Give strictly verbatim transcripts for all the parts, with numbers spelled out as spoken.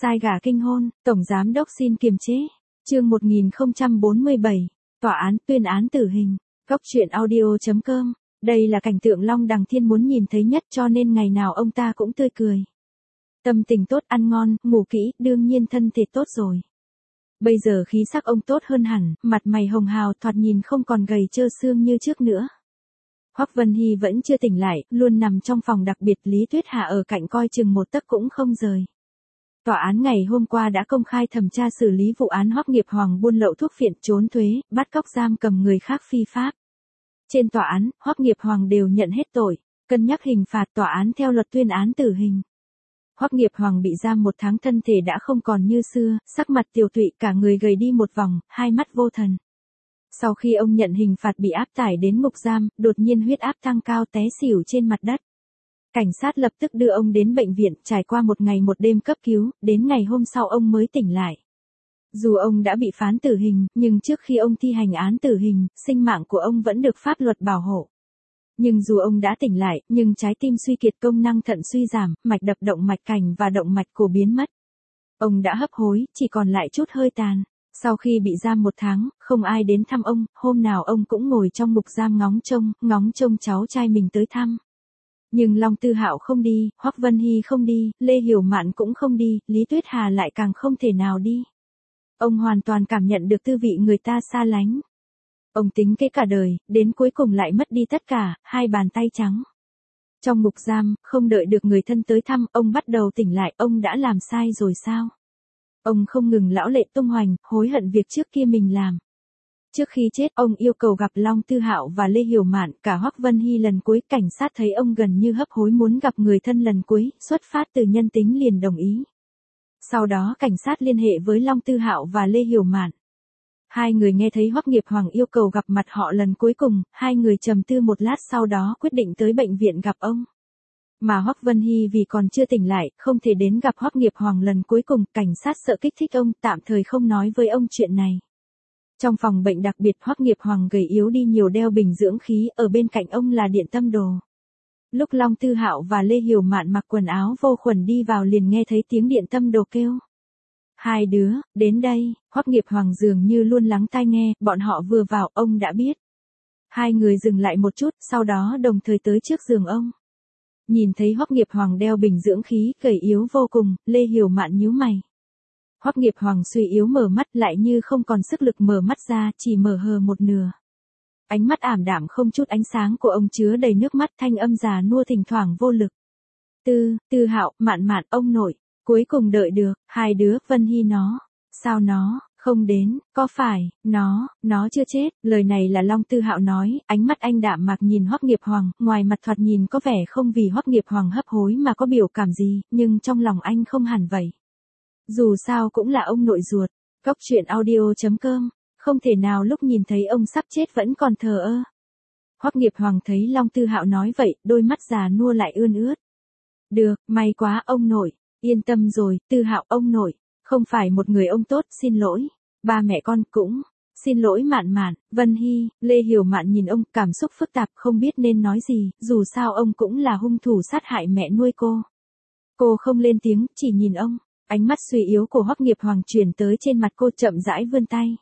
Sai gả kinh hôn, Tổng Giám đốc xin kiềm chế. Chương một nghìn không trăm bốn mươi bảy, Tòa án tuyên án tử hình. Góc truyện audio chấm com. Đây là cảnh tượng Long Đằng Thiên muốn nhìn thấy nhất, cho nên ngày nào ông ta cũng tươi cười. Tâm tình tốt, ăn ngon, ngủ kỹ, đương nhiên thân thể tốt rồi. Bây giờ khí sắc ông tốt hơn hẳn, mặt mày hồng hào, thoạt nhìn không còn gầy trơ xương như trước nữa. Hoắc Vân Hy vẫn chưa tỉnh lại, luôn nằm trong phòng đặc biệt, Lý Tuyết Hà ở cạnh coi chừng một tấc cũng không rời. Tòa án ngày hôm qua đã công khai thẩm tra xử lý vụ án Hoắc Nghiệp Hoàng buôn lậu thuốc phiện, trốn thuế, bắt cóc giam cầm người khác phi pháp. Trên tòa án, Hoắc Nghiệp Hoàng đều nhận hết tội, cân nhắc hình phạt, tòa án theo luật tuyên án tử hình. Hoắc Nghiệp Hoàng bị giam một tháng, thân thể đã không còn như xưa, sắc mặt tiều tụy, cả người gầy đi một vòng, hai mắt vô thần. Sau khi ông nhận hình phạt bị áp tải đến ngục giam, đột nhiên huyết áp tăng cao, té xỉu trên mặt đất. Cảnh sát lập tức đưa ông đến bệnh viện, trải qua một ngày một đêm cấp cứu, đến ngày hôm sau ông mới tỉnh lại. Dù ông đã bị phán tử hình, nhưng trước khi ông thi hành án tử hình, sinh mạng của ông vẫn được pháp luật bảo hộ. Nhưng dù ông đã tỉnh lại, nhưng trái tim suy kiệt, công năng thận suy giảm, mạch đập, động mạch cảnh và động mạch cổ biến mất. Ông đã hấp hối, chỉ còn lại chút hơi tàn. Sau khi bị giam một tháng, không ai đến thăm ông, hôm nào ông cũng ngồi trong ngục giam ngóng trông, ngóng trông cháu trai mình tới thăm. Nhưng Long Tư Hạo không đi, Hoắc Vân Hy không đi, Lê Hiểu Mạn cũng không đi, Lý Tuyết Hà lại càng không thể nào đi. Ông hoàn toàn cảm nhận được tư vị người ta xa lánh. Ông tính kế cả đời, đến cuối cùng lại mất đi tất cả, hai bàn tay trắng. Trong ngục giam, không đợi được người thân tới thăm, ông bắt đầu tỉnh lại, ông đã làm sai rồi sao? Ông không ngừng lão lệ tung hoành, hối hận việc trước kia mình làm. Trước khi chết, ông yêu cầu gặp Long Tư Hạo và Lê Hiểu Mạn, cả Hoắc Vân Hy lần cuối. Cảnh sát thấy ông gần như hấp hối muốn gặp người thân lần cuối, xuất phát từ nhân tính liền đồng ý. Sau đó cảnh sát liên hệ với Long Tư Hạo và Lê Hiểu Mạn. Hai người nghe thấy Hoắc Nghiệp Hoàng yêu cầu gặp mặt họ lần cuối cùng, hai người trầm tư một lát sau đó quyết định tới bệnh viện gặp ông. Mà Hoắc Vân Hy vì còn chưa tỉnh lại, không thể đến gặp Hoắc Nghiệp Hoàng lần cuối cùng, cảnh sát sợ kích thích ông, tạm thời không nói với ông chuyện này. Trong phòng bệnh đặc biệt, Hoắc Nghiệp Hoàng gầy yếu đi nhiều, đeo bình dưỡng khí, ở bên cạnh ông là Điện Tâm Đồ. Lúc Long Tư Hạo và Lê Hiểu Mạn mặc quần áo vô khuẩn đi vào liền nghe thấy tiếng Điện Tâm Đồ kêu. Hai đứa, đến đây, Hoắc Nghiệp Hoàng dường như luôn lắng tai nghe, bọn họ vừa vào, ông đã biết. Hai người dừng lại một chút, sau đó đồng thời tới trước giường ông. Nhìn thấy Hoắc Nghiệp Hoàng đeo bình dưỡng khí, gầy yếu vô cùng, Lê Hiểu Mạn nhíu mày. Hoắc Nghiệp Hoàng suy yếu mở mắt, lại như không còn sức lực mở mắt ra, chỉ mở hờ một nửa. Ánh mắt ảm đạm không chút ánh sáng của ông chứa đầy nước mắt, thanh âm già nua thỉnh thoảng vô lực. Tư, Tư Hạo, Mạn Mạn, ông nội, cuối cùng đợi được, hai đứa, Vân Hy nó, sao nó, không đến, có phải, nó, nó chưa chết, lời này là Long Tư Hạo nói, ánh mắt anh đạm mạc nhìn Hoắc Nghiệp Hoàng, ngoài mặt thoạt nhìn có vẻ không vì Hoắc Nghiệp Hoàng hấp hối mà có biểu cảm gì, nhưng trong lòng anh không hẳn vậy. Dù sao cũng là ông nội ruột. Góc truyện audio chấm com. Không thể nào lúc nhìn thấy ông sắp chết vẫn còn thờ ơ. Hoắc Nghiệp Hoàng thấy Long Tư Hạo nói vậy, đôi mắt già nua lại ươn ướt. Được, may quá ông nội, yên tâm rồi, Tư Hạo ông nội, không phải một người ông tốt, xin lỗi. Ba mẹ con cũng, xin lỗi Mạn Mạn, Vân Hy. Lê Hiểu Mạn nhìn ông, cảm xúc phức tạp, không biết nên nói gì, dù sao ông cũng là hung thủ sát hại mẹ nuôi cô. Cô không lên tiếng, chỉ nhìn ông. Ánh mắt suy yếu của Hoắc Nghiệp Hoàng chuyển tới trên mặt cô, chậm rãi vươn tay.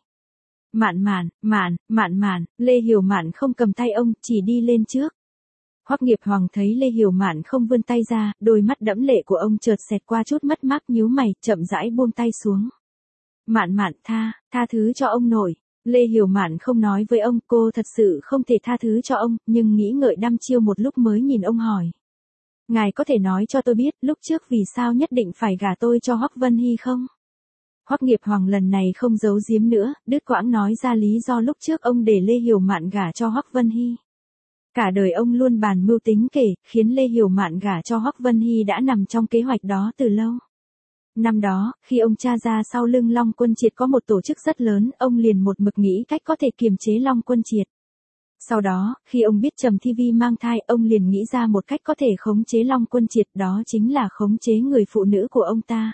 Mạn Mạn, Mạn, Mạn Mạn, Lê Hiểu Mạn không cầm tay ông, chỉ đi lên trước. Hoắc Nghiệp Hoàng thấy Lê Hiểu Mạn không vươn tay ra, đôi mắt đẫm lệ của ông chợt xẹt qua chút mất mát, nhíu mày, chậm rãi buông tay xuống. Mạn Mạn, tha, tha thứ cho ông nội. Lê Hiểu Mạn không nói với ông, cô thật sự không thể tha thứ cho ông, nhưng nghĩ ngợi đăm chiêu một lúc mới nhìn ông hỏi. Ngài có thể nói cho tôi biết, lúc trước vì sao nhất định phải gả tôi cho Hoắc Vân Hy không? Hoắc Nghiệp Hoàng lần này không giấu giếm nữa, đứt quãng nói ra lý do lúc trước ông để Lê Hiểu Mạn gả cho Hoắc Vân Hy. Cả đời ông luôn bàn mưu tính kể, khiến Lê Hiểu Mạn gả cho Hoắc Vân Hy đã nằm trong kế hoạch đó từ lâu. Năm đó, khi ông tra ra sau lưng Long Quân Triệt có một tổ chức rất lớn, ông liền một mực nghĩ cách có thể kiềm chế Long Quân Triệt. Sau đó, khi ông biết Trầm Thi Vi mang thai, ông liền nghĩ ra một cách có thể khống chế Long Quân Triệt, đó chính là khống chế người phụ nữ của ông ta.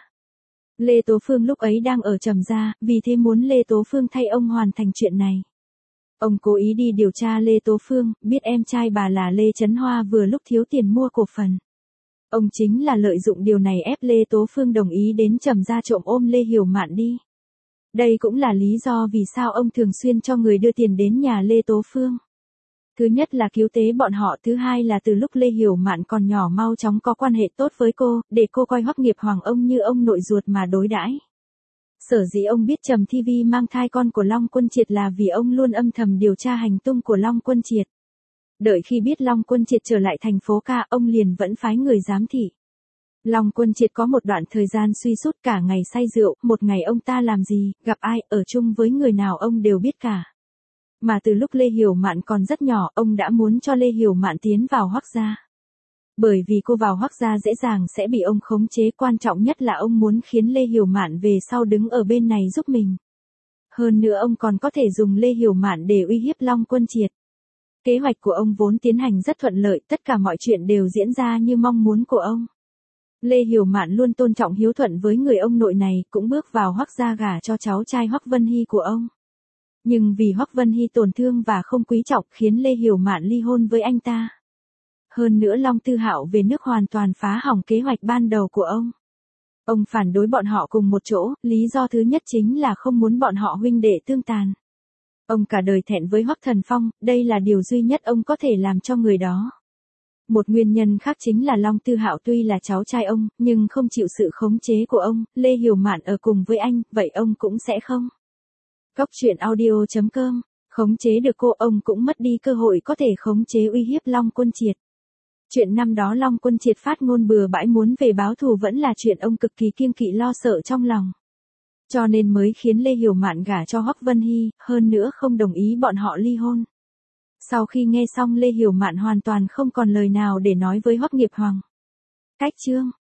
Lê Tố Phương lúc ấy đang ở Trầm gia, vì thế muốn Lê Tố Phương thay ông hoàn thành chuyện này. Ông cố ý đi điều tra Lê Tố Phương, biết em trai bà là Lê Chấn Hoa vừa lúc thiếu tiền mua cổ phần. Ông chính là lợi dụng điều này ép Lê Tố Phương đồng ý đến Trầm gia trộm ôm Lê Hiểu Mạn đi. Đây cũng là lý do vì sao ông thường xuyên cho người đưa tiền đến nhà Lê Tố Phương. Thứ nhất là cứu tế bọn họ, thứ hai là từ lúc Lê Hiểu Mạn còn nhỏ mau chóng có quan hệ tốt với cô, để cô coi Hoắc Nghiệp Hoàng ông như ông nội ruột mà đối đãi. Sở dĩ ông biết Trầm Thi Vi mang thai con của Long Quân Triệt là vì ông luôn âm thầm điều tra hành tung của Long Quân Triệt. Đợi khi biết Long Quân Triệt trở lại thành phố ca, ông liền vẫn phái người giám thị. Long Quân Triệt có một đoạn thời gian suy sút, cả ngày say rượu, một ngày ông ta làm gì, gặp ai, ở chung với người nào ông đều biết cả. Mà từ lúc Lê Hiểu Mạn còn rất nhỏ, ông đã muốn cho Lê Hiểu Mạn tiến vào Hoắc gia. Bởi vì cô vào Hoắc gia dễ dàng sẽ bị ông khống chế, quan trọng nhất là ông muốn khiến Lê Hiểu Mạn về sau đứng ở bên này giúp mình. Hơn nữa ông còn có thể dùng Lê Hiểu Mạn để uy hiếp Long Quân Triệt. Kế hoạch của ông vốn tiến hành rất thuận lợi, tất cả mọi chuyện đều diễn ra như mong muốn của ông. Lê Hiểu Mạn luôn tôn trọng hiếu thuận với người ông nội này, cũng bước vào Hoắc gia gả cho cháu trai Hoắc Vân Hy của ông. Nhưng vì Hoắc Vân Hy tổn thương và không quý trọng khiến Lê Hiểu Mạn ly hôn với anh ta. Hơn nữa Long Tư Hạo về nước hoàn toàn phá hỏng kế hoạch ban đầu của ông. Ông phản đối bọn họ cùng một chỗ, lý do thứ nhất chính là không muốn bọn họ huynh đệ tương tàn. Ông cả đời thẹn với Hoắc Thần Phong, đây là điều duy nhất ông có thể làm cho người đó. Một nguyên nhân khác chính là Long Tư Hạo tuy là cháu trai ông, nhưng không chịu sự khống chế của ông, Lê Hiểu Mạn ở cùng với anh, vậy ông cũng sẽ không. Góc truyện audio chấm com, khống chế được cô, ông cũng mất đi cơ hội có thể khống chế uy hiếp Long Quân Triệt. Chuyện năm đó Long Quân Triệt phát ngôn bừa bãi muốn về báo thù vẫn là chuyện ông cực kỳ kiêng kỵ lo sợ trong lòng. Cho nên mới khiến Lê Hiểu Mạn gả cho Hoắc Vân Hy, hơn nữa không đồng ý bọn họ ly hôn. Sau khi nghe xong Lê Hiểu Mạn hoàn toàn không còn lời nào để nói với Hoắc Nghiệp Hoàng. Cách chương